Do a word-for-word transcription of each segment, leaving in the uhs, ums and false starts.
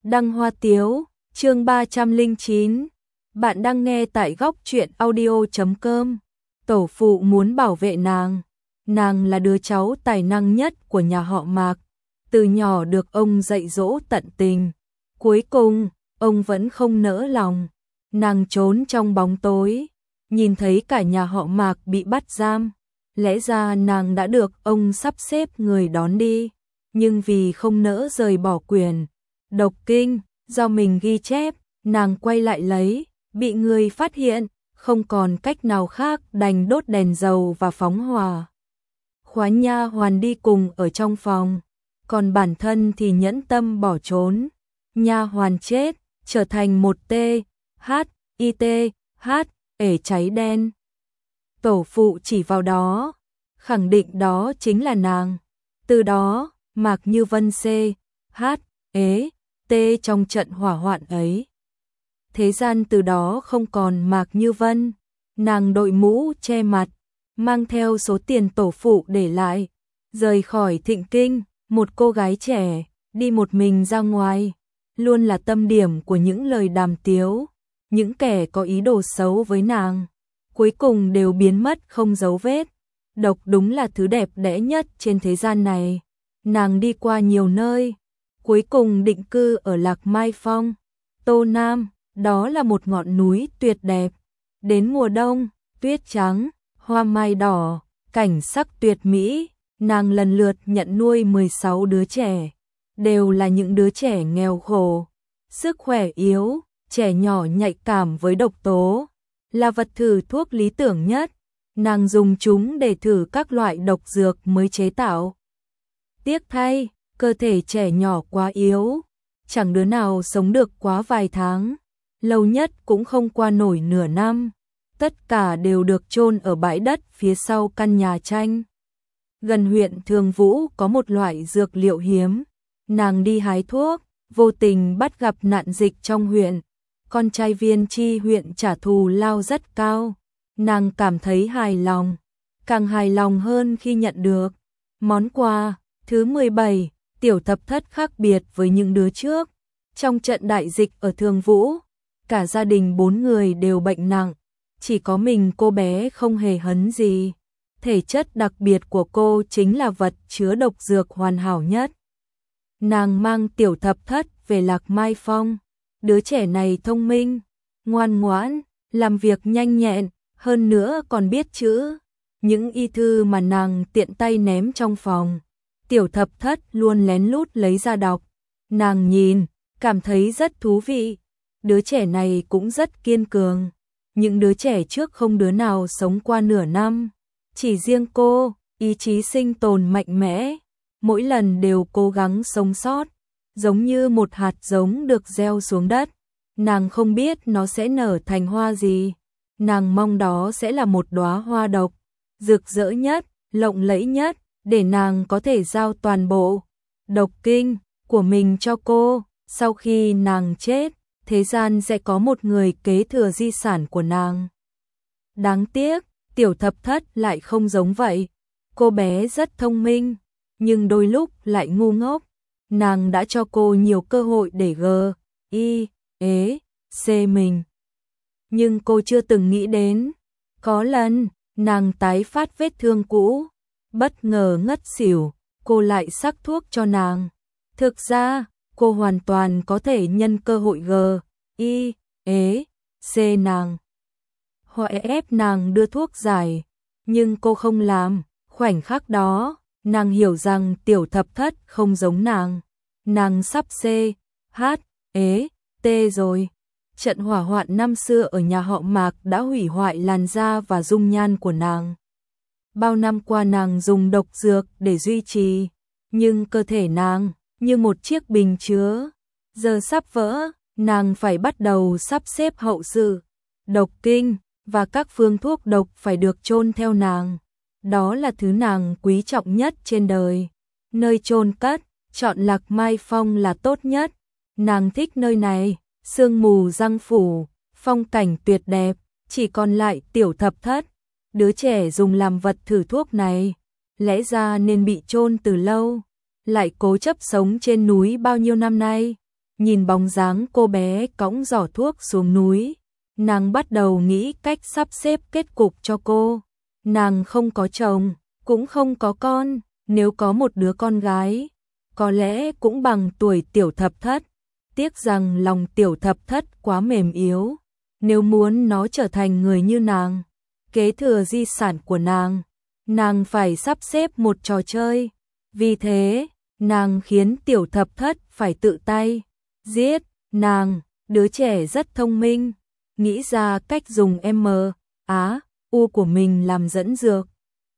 Đăng Hoa Tiếu, chương ba trăm lẻ chín. Bạn đang nghe tại góc truyện audio chấm com. Tổ phụ muốn bảo vệ nàng. Nàng là đứa cháu tài năng nhất của nhà họ Mạc. Từ nhỏ được ông dạy dỗ tận tình. Cuối cùng, ông vẫn không nỡ lòng. Nàng trốn trong bóng tối, nhìn thấy cả nhà họ Mạc bị bắt giam. Lẽ ra nàng đã được ông sắp xếp người đón đi. Nhưng vì không nỡ rời bỏ quyền độc kinh do mình ghi chép, nàng quay lại lấy, bị người phát hiện, không còn cách nào khác đành đốt đèn dầu và phóng hỏa. Khóa nha hoàn đi cùng ở trong phòng, còn bản thân thì nhẫn tâm bỏ trốn. Nha hoàn chết, trở thành một T H I T H ể cháy đen. Tổ phụ chỉ vào đó, khẳng định đó chính là nàng. Từ đó, Mạc Như Vân C H ế T trong trận hỏa hoạn ấy. Thế gian từ đó không còn Mạc Như Vân. Nàng đội mũ che mặt, mang theo số tiền tổ phụ để lại, rời khỏi Thịnh Kinh. Một cô gái trẻ đi một mình ra ngoài, luôn là tâm điểm của những lời đàm tiếu. Những kẻ có ý đồ xấu với nàng cuối cùng đều biến mất không dấu vết. Độc đúng là thứ đẹp đẽ nhất trên thế gian này. Nàng đi qua nhiều nơi, cuối cùng định cư ở Lạc Mai Phong, Tô Nam. Đó là một ngọn núi tuyệt đẹp. Đến mùa đông, tuyết trắng, hoa mai đỏ, cảnh sắc tuyệt mỹ. Nàng lần lượt nhận nuôi mười sáu đứa trẻ, đều là những đứa trẻ nghèo khổ, sức khỏe yếu, trẻ nhỏ nhạy cảm với độc tố, là vật thử thuốc lý tưởng nhất. Nàng dùng chúng để thử các loại độc dược mới chế tạo. Tiếc thay, cơ thể trẻ nhỏ quá yếu, chẳng đứa nào sống được quá vài tháng, lâu nhất cũng không qua nổi nửa năm. Tất cả đều được chôn ở bãi đất phía sau căn nhà tranh. Gần huyện Thường Vũ có một loại dược liệu hiếm. Nàng đi hái thuốc, vô tình bắt gặp nạn dịch trong huyện. Con trai viên tri huyện trả thù lao rất cao. Nàng cảm thấy hài lòng, càng hài lòng hơn khi nhận được món quà thứ mười bảy. Tiểu thập thất khác biệt với những đứa trước. Trong trận đại dịch ở Thường Vũ, cả gia đình bốn người đều bệnh nặng, chỉ có mình cô bé không hề hấn gì. Thể chất đặc biệt của cô chính là vật chứa độc dược hoàn hảo nhất. Nàng mang tiểu thập thất về Lạc Mai Phong. Đứa trẻ này thông minh, ngoan ngoãn, làm việc nhanh nhẹn, hơn nữa còn biết chữ. Những y thư mà nàng tiện tay ném trong phòng, tiểu thập thất luôn lén lút lấy ra đọc. Nàng nhìn, cảm thấy rất thú vị. Đứa trẻ này cũng rất kiên cường. Những đứa trẻ trước không đứa nào sống qua nửa năm. Chỉ riêng cô, ý chí sinh tồn mạnh mẽ, mỗi lần đều cố gắng sống sót, giống như một hạt giống được gieo xuống đất. Nàng không biết nó sẽ nở thành hoa gì, nàng mong đó sẽ là một đóa hoa độc, rực rỡ nhất, lộng lẫy nhất, để nàng có thể giao toàn bộ độc kinh của mình cho cô. Sau khi nàng chết, thế gian sẽ có một người kế thừa di sản của nàng. Đáng tiếc, tiểu thập thất lại không giống vậy. Cô bé rất thông minh, nhưng đôi lúc lại ngu ngốc. Nàng đã cho cô nhiều cơ hội để g, i, ế, c mình. Nhưng cô chưa từng nghĩ đến, có lần, nàng tái phát vết thương cũ, bất ngờ ngất xỉu, cô lại sắc thuốc cho nàng. Thực ra, cô hoàn toàn có thể nhân cơ hội g, i, ế, c nàng, hoặc ép nàng đưa thuốc giải, nhưng cô không làm. Khoảnh khắc đó, nàng hiểu rằng tiểu thập thất không giống nàng. Nàng sắp C, H, ế, T rồi. Trận hỏa hoạn năm xưa ở nhà họ Mạc đã hủy hoại làn da và dung nhan của nàng. Bao năm qua nàng dùng độc dược để duy trì, nhưng cơ thể nàng như một chiếc bình chứa, giờ sắp vỡ. Nàng phải bắt đầu sắp xếp hậu sự. Độc kinh và các phương thuốc độc phải được chôn theo nàng. Đó là thứ nàng quý trọng nhất trên đời. Nơi chôn cất, chọn Lạc Mai Phong là tốt nhất. Nàng thích nơi này, sương mù giăng phủ, phong cảnh tuyệt đẹp, chỉ còn lại tiểu thập thất. Đứa trẻ dùng làm vật thử thuốc này, lẽ ra nên bị chôn từ lâu, lại cố chấp sống trên núi bao nhiêu năm nay. nhìn bóng dáng cô bé cõng giỏ thuốc xuống núi, nàng bắt đầu nghĩ cách sắp xếp kết cục cho cô. Nàng không có chồng, cũng không có con, nếu có một đứa con gái, có lẽ cũng bằng tuổi Tiểu Thập Thất. Tiếc rằng lòng Tiểu Thập Thất quá mềm yếu, nếu muốn nó trở thành người như nàng, kế thừa di sản của nàng, nàng phải sắp xếp một trò chơi. Vì thế, nàng khiến Tiểu Thập Thất phải tự tay giết nàng. Đứa trẻ rất thông minh, nghĩ ra cách dùng M, Á, U của mình làm dẫn dược.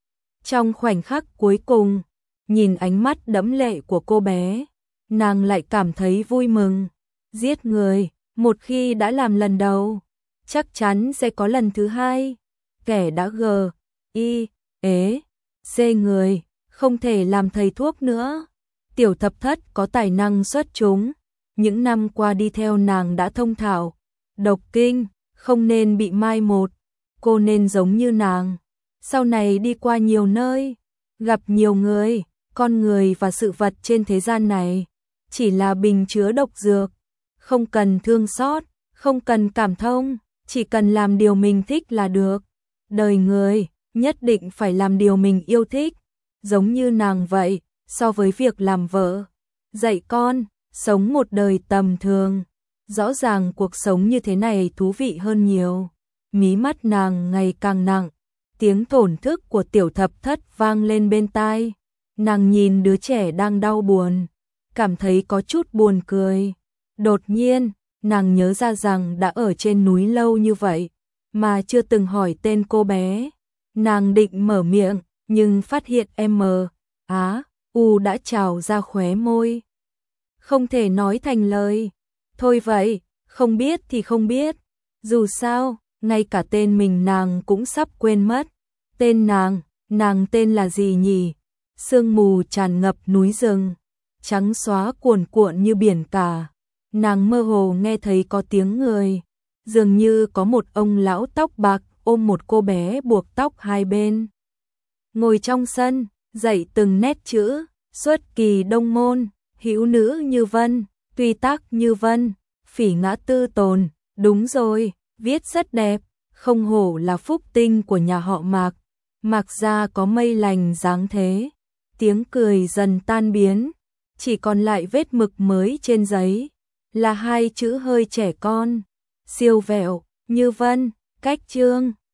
Trong khoảnh khắc cuối cùng, nhìn ánh mắt đẫm lệ của cô bé, nàng lại cảm thấy vui mừng. Giết người, một khi đã làm lần đầu, chắc chắn sẽ có lần thứ hai. Kẻ đã g, y, ế, c người, không thể làm thầy thuốc nữa. Tiểu Thập Thất có tài năng xuất chúng, những năm qua đi theo nàng đã thông thạo độc kinh, không nên bị mai một. Cô nên giống như nàng, sau này đi qua nhiều nơi, gặp nhiều người, con người và sự vật trên thế gian này chỉ là bình chứa độc dược, không cần thương xót, không cần cảm thông, chỉ cần làm điều mình thích là được. Đời người nhất định phải làm điều mình yêu thích, giống như nàng vậy. So với việc làm vợ, dạy con, sống một đời tầm thường, rõ ràng cuộc sống như thế này thú vị hơn nhiều. Mí mắt nàng ngày càng nặng, tiếng thổn thức của Tiểu Thập Thất vang lên bên tai. Nàng nhìn đứa trẻ đang đau buồn, cảm thấy có chút buồn cười. Đột nhiên, nàng nhớ ra rằng đã ở trên núi lâu như vậy, mà chưa từng hỏi tên cô bé. Nàng định mở miệng, nhưng phát hiện M, Á, U đã trào ra khóe môi. Không thể nói thành lời. Thôi vậy, không biết thì không biết. Dù sao, ngay cả tên mình nàng cũng sắp quên mất. Tên nàng, nàng tên là gì nhỉ? Sương mù tràn ngập núi rừng, trắng xóa cuồn cuộn như biển cả. Nàng mơ hồ nghe thấy có tiếng người, dường như có một ông lão tóc bạc ôm một cô bé buộc tóc hai bên. Ngồi trong sân, dạy từng nét chữ, xuất kỳ đông môn, hữu nữ như vân, tuy tác như vân, phỉ ngã tư tồn. Đúng rồi, viết rất đẹp, không hổ là phúc tinh của nhà họ Mạc. Mạc gia có mây lành dáng thế. Tiếng cười dần tan biến, chỉ còn lại vết mực mới trên giấy, là hai chữ hơi trẻ con. Siêu vẹo, như vân, cách chương.